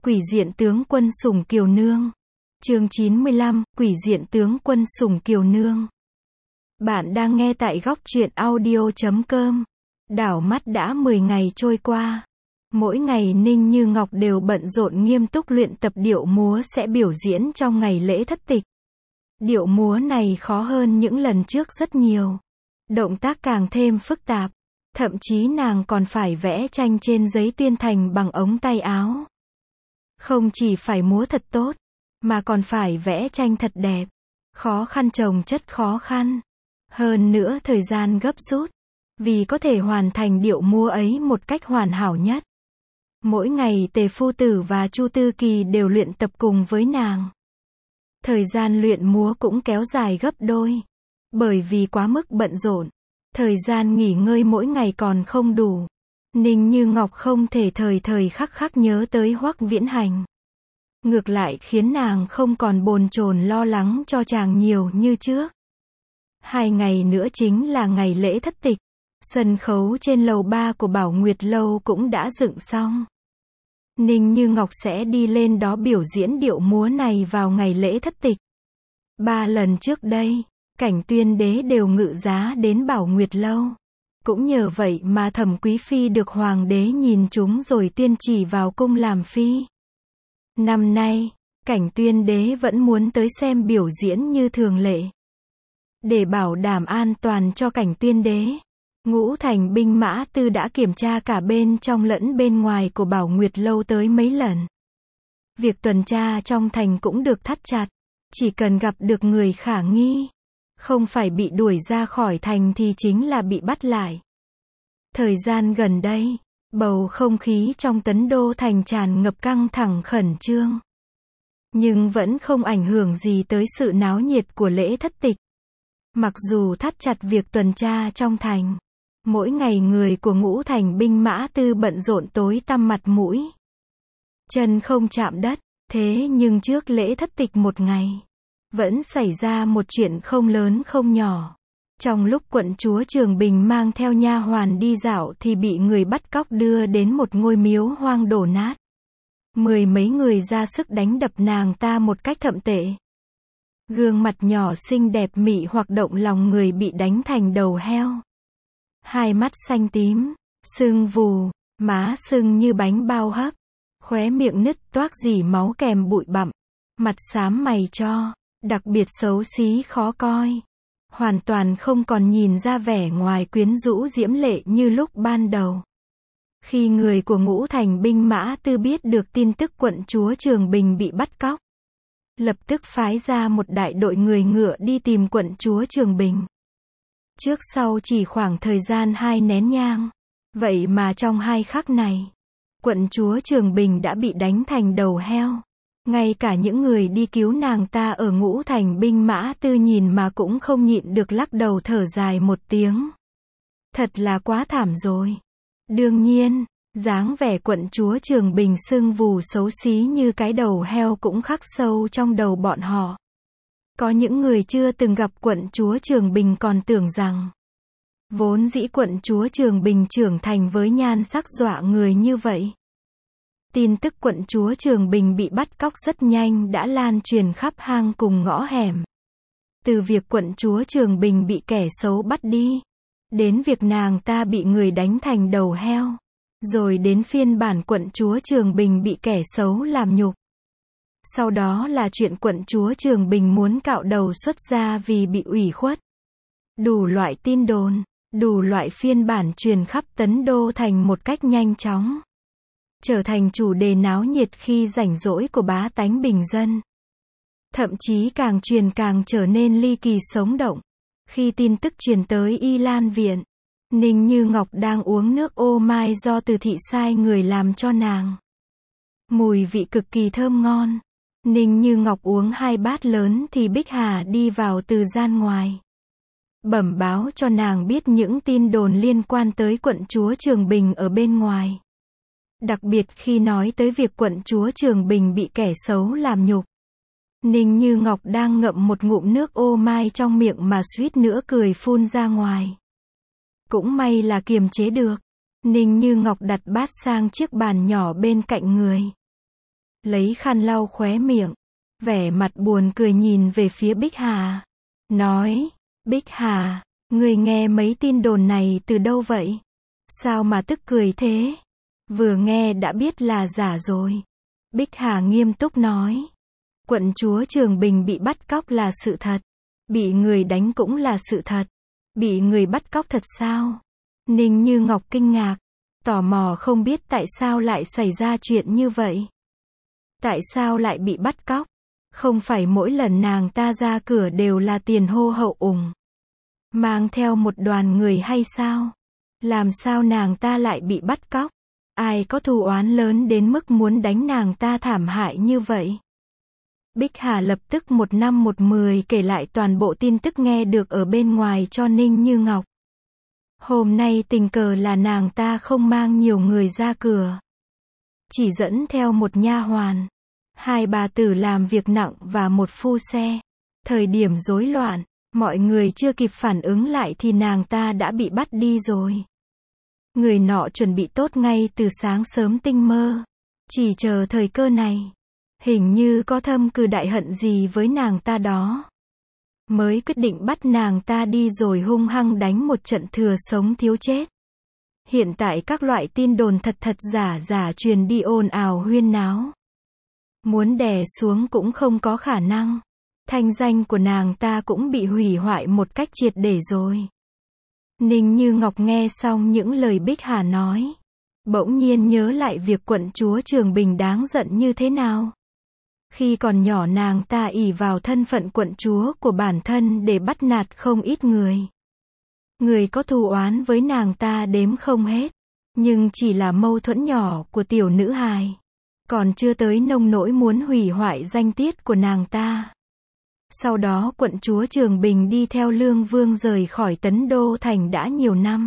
Quỷ diện tướng quân Sủng Kiều Nương. Chương 95, Quỷ diện tướng quân Sủng Kiều Nương. Bạn đang nghe tại góc truyện audio.com. Đảo mắt đã 10 ngày trôi qua. Mỗi ngày Ninh Như Ngọc đều bận rộn nghiêm túc luyện tập điệu múa sẽ biểu diễn trong ngày lễ thất tịch. Điệu múa này khó hơn những lần trước rất nhiều. Động tác càng thêm phức tạp. Thậm chí nàng còn phải vẽ tranh trên giấy tuyên thành bằng ống tay áo. Không chỉ phải múa thật tốt, mà còn phải vẽ tranh thật đẹp. Khó khăn chồng chất khó khăn. Hơn nữa thời gian gấp rút. Vì có thể hoàn thành điệu múa ấy một cách hoàn hảo nhất. Mỗi ngày Tề Phu Tử và Chu Tư Kỳ đều luyện tập cùng với nàng. Thời gian luyện múa cũng kéo dài gấp đôi. Bởi vì quá mức bận rộn. Thời gian nghỉ ngơi mỗi ngày còn không đủ. Ninh Như Ngọc không thể thời thời khắc khắc nhớ tới Hoắc Viễn Hành. Ngược lại khiến nàng không còn bồn chồn lo lắng cho chàng nhiều như trước. 2 ngày nữa chính là ngày lễ thất tịch. Sân khấu trên lầu 3 của Bảo Nguyệt Lâu cũng đã dựng xong. Ninh Như Ngọc sẽ đi lên đó biểu diễn điệu múa này vào ngày lễ thất tịch. 3 lần trước đây, Cảnh Tuyên Đế đều ngự giá đến Bảo Nguyệt Lâu. Cũng nhờ vậy mà Thẩm Quý Phi được Hoàng đế nhìn trúng rồi tuyên chỉ vào cung làm phi. Năm nay, Cảnh Tuyên Đế vẫn muốn tới xem biểu diễn như thường lệ. Để bảo đảm an toàn cho Cảnh Tuyên Đế, Ngũ Thành binh mã tư đã kiểm tra cả bên trong lẫn bên ngoài của Bảo Nguyệt Lâu tới mấy lần. Việc tuần tra trong thành cũng được thắt chặt. Chỉ cần gặp được người khả nghi, không phải bị đuổi ra khỏi thành thì chính là bị bắt lại. Thời gian gần đây, bầu không khí trong Tấn Đô thành tràn ngập căng thẳng khẩn trương. Nhưng vẫn không ảnh hưởng gì tới sự náo nhiệt của lễ thất tịch. Mặc dù thắt chặt việc tuần tra trong thành, mỗi ngày người của Ngũ Thành binh mã tư bận rộn tối tăm mặt mũi. Chân không chạm đất, thế nhưng trước lễ thất tịch một ngày, vẫn xảy ra một chuyện không lớn không nhỏ. Trong lúc quận chúa Trường Bình mang theo nha hoàn đi dạo thì bị người bắt cóc đưa đến một ngôi miếu hoang đổ nát. 10 mấy người ra sức đánh đập nàng ta một cách thậm tệ. Gương mặt nhỏ xinh đẹp mị hoặc động lòng người bị đánh thành đầu heo. Hai mắt xanh tím, sưng vù, má sưng như bánh bao hấp, khóe miệng nứt toác rỉ máu kèm bụi bặm, mặt xám mày cho, đặc biệt xấu xí khó coi. Hoàn toàn không còn nhìn ra vẻ ngoài quyến rũ diễm lệ như lúc ban đầu. Khi người của Ngũ Thành binh mã tư biết được tin tức quận chúa Trường Bình bị bắt cóc, lập tức phái ra một đại đội người ngựa đi tìm quận chúa Trường Bình. Trước sau chỉ khoảng thời gian 2 nén nhang. Vậy mà trong 2 khắc này, quận chúa Trường Bình đã bị đánh thành đầu heo. Ngay cả những người đi cứu nàng ta ở Ngũ Thành binh mã tư nhìn mà cũng không nhịn được lắc đầu thở dài một tiếng. Thật là quá thảm rồi. Đương nhiên, dáng vẻ quận chúa Trường Bình sưng vù xấu xí như cái đầu heo cũng khắc sâu trong đầu bọn họ. Có những người chưa từng gặp quận chúa Trường Bình còn tưởng rằng, vốn dĩ quận chúa Trường Bình trưởng thành với nhan sắc dọa người như vậy. Tin tức quận chúa Trường Bình bị bắt cóc rất nhanh đã lan truyền khắp hang cùng ngõ hẻm. Từ việc quận chúa Trường Bình bị kẻ xấu bắt đi, đến việc nàng ta bị người đánh thành đầu heo, rồi đến phiên bản quận chúa Trường Bình bị kẻ xấu làm nhục. Sau đó là chuyện quận chúa Trường Bình muốn cạo đầu xuất gia vì bị ủy khuất. Đủ loại tin đồn, đủ loại phiên bản truyền khắp Tấn Đô thành một cách nhanh chóng. Trở thành chủ đề náo nhiệt khi rảnh rỗi của bá tánh bình dân. Thậm chí càng truyền càng trở nên ly kỳ sống động. Khi tin tức truyền tới Y Lan Viện, Ninh Như Ngọc đang uống nước ô mai do Từ thị sai người làm cho nàng. Mùi vị cực kỳ thơm ngon. Ninh Như Ngọc uống 2 bát lớn thì Bích Hà đi vào từ gian ngoài. Bẩm báo cho nàng biết những tin đồn liên quan tới quận chúa Trường Bình ở bên ngoài. Đặc biệt khi nói tới việc quận chúa Trường Bình bị kẻ xấu làm nhục. Ninh Như Ngọc đang ngậm một ngụm nước ô mai trong miệng mà suýt nữa cười phun ra ngoài. Cũng may là kiềm chế được. Ninh Như Ngọc đặt bát sang chiếc bàn nhỏ bên cạnh người. lấy khăn lau khóe miệng, vẻ mặt buồn cười nhìn về phía Bích Hà. Nói, Bích Hà, người nghe mấy tin đồn này từ đâu vậy? Sao mà tức cười thế? Vừa nghe đã biết là giả rồi. Bích Hà nghiêm túc nói. Quận chúa Trường Bình bị bắt cóc là sự thật. Bị người đánh cũng là sự thật. Bị người bắt cóc thật sao? Ninh Như Ngọc kinh ngạc, tò mò không biết tại sao lại xảy ra chuyện như vậy. Tại sao lại bị bắt cóc? Không phải mỗi lần nàng ta ra cửa đều là tiền hô hậu ủng, mang theo một đoàn người hay sao? Làm sao nàng ta lại bị bắt cóc? Ai có thù oán lớn đến mức muốn đánh nàng ta thảm hại như vậy? Bích Hà lập tức một năm một mười kể lại toàn bộ tin tức nghe được ở bên ngoài cho Ninh Như Ngọc. Hôm nay tình cờ là nàng ta không mang nhiều người ra cửa, chỉ dẫn theo một nha hoàn, hai bà tử làm việc nặng và một phu xe. Thời điểm rối loạn, mọi người chưa kịp phản ứng lại thì nàng ta đã bị bắt đi rồi. Người nọ chuẩn bị tốt ngay từ sáng sớm tinh mơ, chỉ chờ thời cơ này. Hình như có thâm cừu đại hận gì với nàng ta đó, mới quyết định bắt nàng ta đi rồi hung hăng đánh một trận thừa sống thiếu chết. Hiện tại các loại tin đồn thật thật giả giả truyền đi ồn ào huyên náo. Muốn đè xuống cũng không có khả năng. Thanh danh của nàng ta cũng bị hủy hoại một cách triệt để rồi. Ninh Như Ngọc nghe xong những lời Bích Hà nói, bỗng nhiên nhớ lại việc quận chúa Trường Bình đáng giận như thế nào. Khi còn nhỏ nàng ta ỷ vào thân phận quận chúa của bản thân để bắt nạt không ít người. Người có thù oán với nàng ta đếm không hết. Nhưng chỉ là mâu thuẫn nhỏ của tiểu nữ hài. Còn chưa tới nông nỗi muốn hủy hoại danh tiết của nàng ta. Sau đó quận chúa Trường Bình đi theo Lương Vương rời khỏi Tấn Đô Thành đã nhiều năm.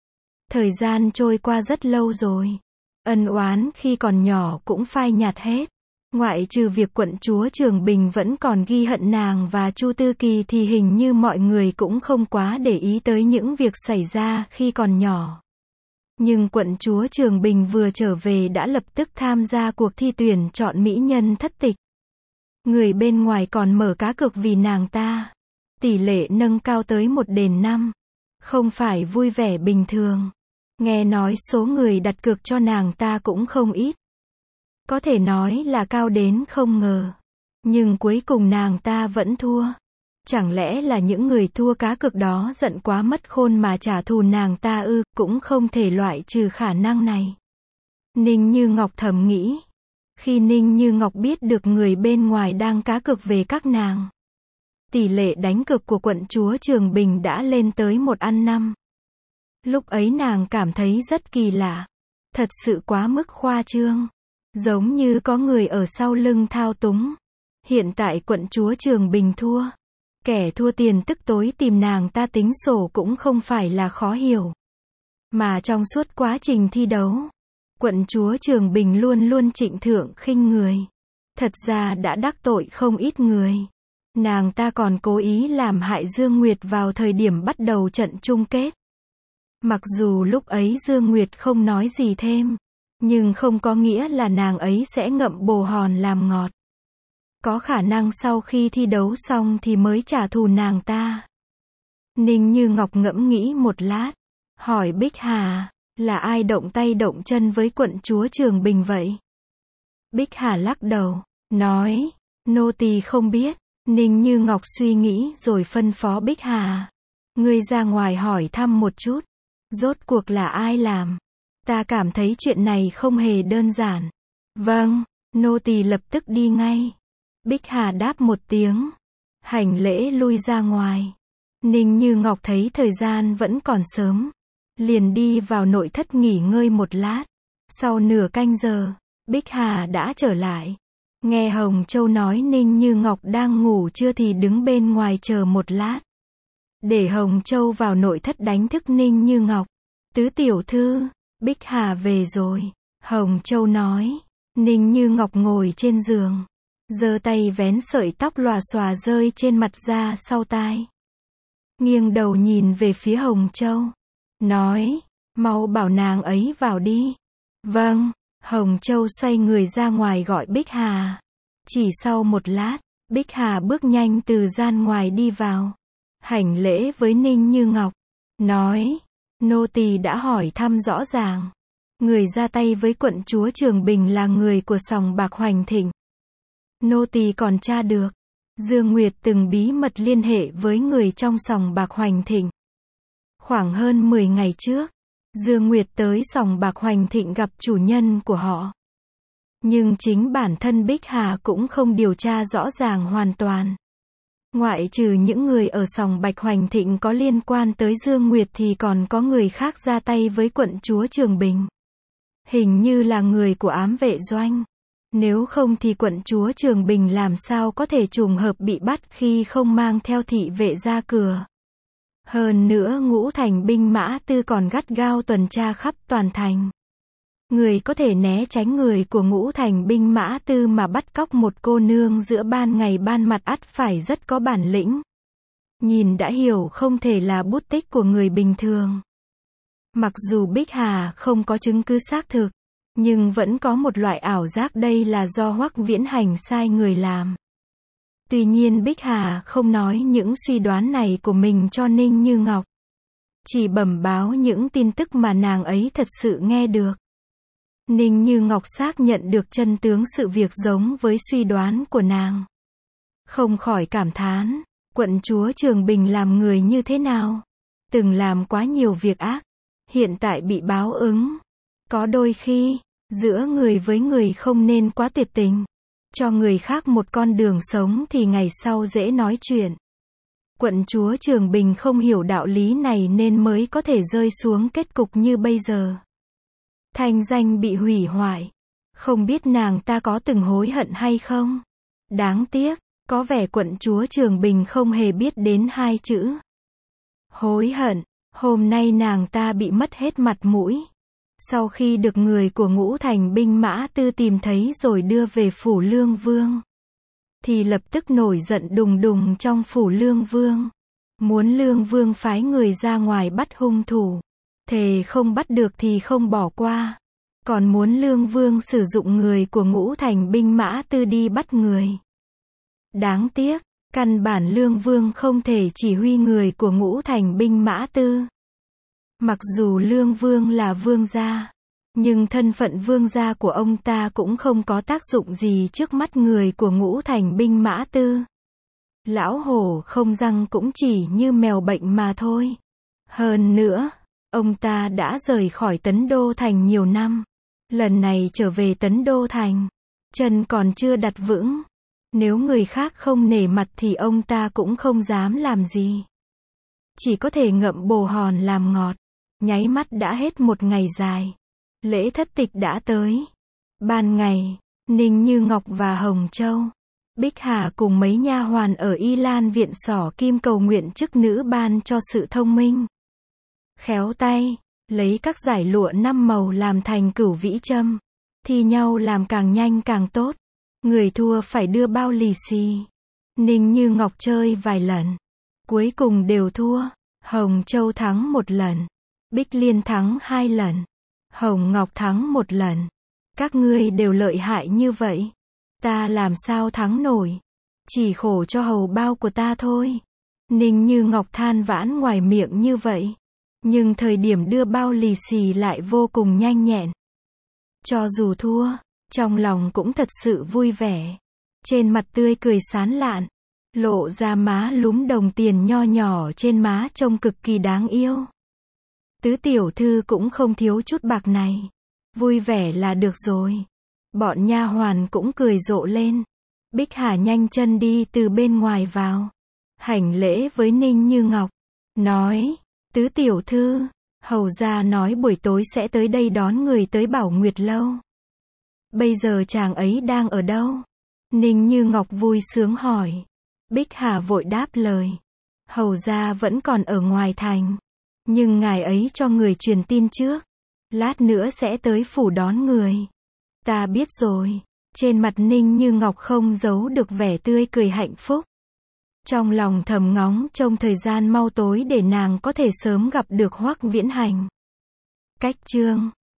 Thời gian trôi qua rất lâu rồi. Ân oán khi còn nhỏ cũng phai nhạt hết. Ngoại trừ việc quận chúa Trường Bình vẫn còn ghi hận nàng và Chu Tư Kỳ thì hình như mọi người cũng không quá để ý tới những việc xảy ra khi còn nhỏ. Nhưng quận chúa Trường Bình vừa trở về đã lập tức tham gia cuộc thi tuyển chọn mỹ nhân thất tịch. Người bên ngoài còn mở cá cược vì nàng ta. Tỷ lệ nâng cao tới 1:5. Không phải vui vẻ bình thường. Nghe nói số người đặt cược cho nàng ta cũng không ít. Có thể nói là cao đến không ngờ. Nhưng cuối cùng nàng ta vẫn thua. Chẳng lẽ là những người thua cá cược đó giận quá mất khôn mà trả thù nàng ta ư? Cũng không thể loại trừ khả năng này. Ninh Như Ngọc thầm nghĩ. Khi Ninh Như Ngọc biết được người bên ngoài đang cá cược về các nàng, tỷ lệ đánh cược của quận chúa Trường Bình đã lên tới 1/5. Lúc ấy nàng cảm thấy rất kỳ lạ. Thật sự quá mức khoa trương. Giống như có người ở sau lưng thao túng. Hiện tại quận chúa Trường Bình thua. Kẻ thua tiền tức tối tìm nàng ta tính sổ cũng không phải là khó hiểu. Mà trong suốt quá trình thi đấu, quận chúa Trường Bình luôn luôn trịnh thượng khinh người. Thật ra đã đắc tội không ít người. Nàng ta còn cố ý làm hại Dương Nguyệt vào thời điểm bắt đầu trận chung kết. Mặc dù lúc ấy Dương Nguyệt không nói gì thêm, nhưng không có nghĩa là nàng ấy sẽ ngậm bồ hòn làm ngọt. Có khả năng sau khi thi đấu xong thì mới trả thù nàng ta. Ninh Như Ngọc ngẫm nghĩ một lát, hỏi Bích Hà, là ai động tay động chân với quận chúa Trường Bình vậy? Bích Hà lắc đầu, nói, nô tỳ không biết. Ninh Như Ngọc suy nghĩ rồi phân phó Bích Hà, ngươi ra ngoài hỏi thăm một chút, rốt cuộc là ai làm? Ta cảm thấy chuyện này không hề đơn giản. Vâng, nô tỳ lập tức đi ngay. Bích Hà đáp một tiếng, hành lễ lui ra ngoài. Ninh Như Ngọc thấy thời gian vẫn còn sớm, liền đi vào nội thất nghỉ ngơi một lát. Sau nửa canh giờ, Bích Hà đã trở lại. Nghe Hồng Châu nói Ninh Như Ngọc đang ngủ trưa thì đứng bên ngoài chờ một lát. Để Hồng Châu vào nội thất đánh thức Ninh Như Ngọc. Tứ tiểu thư, Bích Hà về rồi. Hồng Châu nói. Ninh Như Ngọc ngồi trên giường, giơ tay vén sợi tóc lòa xòa rơi trên mặt ra sau tai. Nghiêng đầu nhìn về phía Hồng Châu. Nói, mau bảo nàng ấy vào đi. Vâng. Hồng Châu xoay người ra ngoài gọi Bích Hà. Chỉ sau một lát, Bích Hà bước nhanh từ gian ngoài đi vào. Hành lễ với Ninh Như Ngọc. Nói, nô tỳ đã hỏi thăm rõ ràng. Người ra tay với quận chúa Trường Bình là người của sòng bạc Hoành Thịnh. Nô tỳ còn tra được. Dương Nguyệt từng bí mật liên hệ với người trong sòng bạc Hoành Thịnh. Khoảng hơn 10 ngày trước, Dương Nguyệt tới sòng bạc Hoành Thịnh gặp chủ nhân của họ. Nhưng chính bản thân Bích Hà cũng không điều tra rõ ràng hoàn toàn. Ngoại trừ những người ở sòng bạc Hoành Thịnh có liên quan tới Dương Nguyệt thì còn có người khác ra tay với quận chúa Trường Bình. Hình như là người của ám vệ doanh. Nếu không thì quận chúa Trường Bình làm sao có thể trùng hợp bị bắt khi không mang theo thị vệ ra cửa. Hơn nữa Ngũ Thành binh mã tư còn gắt gao tuần tra khắp toàn thành. Người có thể né tránh người của Ngũ Thành binh mã tư mà bắt cóc một cô nương giữa ban ngày ban mặt ắt phải rất có bản lĩnh. Nhìn đã hiểu không thể là bút tích của người bình thường. Mặc dù Bích Hà không có chứng cứ xác thực, nhưng vẫn có một loại ảo giác đây là do Hoắc Viễn Hành sai người làm. Tuy nhiên Bích Hà không nói những suy đoán này của mình cho Ninh Như Ngọc. Chỉ bẩm báo những tin tức mà nàng ấy thật sự nghe được. Ninh Như Ngọc xác nhận được chân tướng sự việc giống với suy đoán của nàng. Không khỏi cảm thán, quận chúa Trường Bình làm người như thế nào? Từng làm quá nhiều việc ác, hiện tại bị báo ứng. Có đôi khi, giữa người với người không nên quá tuyệt tình. Cho người khác một con đường sống thì ngày sau dễ nói chuyện. Quận chúa Trường Bình không hiểu đạo lý này nên mới có thể rơi xuống kết cục như bây giờ. Thanh danh bị hủy hoại. Không biết nàng ta có từng hối hận hay không? Đáng tiếc, có vẻ quận chúa Trường Bình không hề biết đến hai chữ hối hận. Hôm nay nàng ta bị mất hết mặt mũi. Sau khi được người của Ngũ Thành binh mã tư tìm thấy rồi đưa về phủ Lương Vương, thì lập tức nổi giận đùng đùng trong phủ Lương Vương. Muốn Lương Vương phái người ra ngoài bắt hung thủ. Thề không bắt được thì không bỏ qua. Còn muốn Lương Vương sử dụng người của Ngũ Thành binh mã tư đi bắt người. Đáng tiếc, căn bản Lương Vương không thể chỉ huy người của Ngũ Thành binh mã tư. Mặc dù Lương Vương là vương gia, nhưng thân phận vương gia của ông ta cũng không có tác dụng gì trước mắt người của Ngũ Thành binh mã tư. Lão hổ không răng cũng chỉ như mèo bệnh mà thôi. Hơn nữa, ông ta đã rời khỏi Tấn Đô Thành nhiều năm. Lần này trở về Tấn Đô Thành, chân còn chưa đặt vững. Nếu người khác không nể mặt thì ông ta cũng không dám làm gì. Chỉ có thể ngậm bồ hòn làm ngọt. Nháy mắt đã hết một ngày dài. Lễ thất tịch đã tới. Ban ngày, Ninh Như Ngọc và Hồng Châu, Bích Hà cùng mấy nha hoàn ở Y Lan viện Xỏ Kim cầu nguyện chức nữ ban cho sự thông minh, khéo tay, lấy các dải lụa 5 màu làm thành cửu vĩ châm, thi nhau làm càng nhanh càng tốt. Người thua phải đưa bao lì xì. Ninh Như Ngọc chơi vài lần, cuối cùng đều thua. Hồng Châu thắng 1 lần, Bích Liên thắng 2 lần, Hồng Ngọc thắng 1 lần. Các ngươi đều lợi hại như vậy, ta làm sao thắng nổi? Chỉ khổ cho hầu bao của ta thôi. Ninh Như Ngọc than vãn ngoài miệng như vậy, nhưng thời điểm đưa bao lì xì lại vô cùng nhanh nhẹn. Cho dù thua, trong lòng cũng thật sự vui vẻ. Trên mặt tươi cười sán lạn, lộ ra má lúm đồng tiền nho nhỏ trên má trông cực kỳ đáng yêu. Tứ tiểu thư cũng không thiếu chút bạc này. Vui vẻ là được rồi. Bọn nha hoàn cũng cười rộ lên. Bích Hà nhanh chân đi từ bên ngoài vào, hành lễ với Ninh Như Ngọc, nói, tứ tiểu thư, hầu gia nói buổi tối sẽ tới đây đón người tới Bảo Nguyệt Lâu. Bây giờ chàng ấy đang ở đâu? Ninh Như Ngọc vui sướng hỏi. Bích Hà vội đáp lời, hầu gia vẫn còn ở ngoài thành, nhưng ngài ấy cho người truyền tin trước, lát nữa sẽ tới phủ đón người. Ta biết rồi. Trên mặt Ninh Như Ngọc không giấu được vẻ tươi cười hạnh phúc. Trong lòng thầm ngóng trông thời gian mau tối để nàng có thể sớm gặp được Hoắc Viễn Hành. Cách chương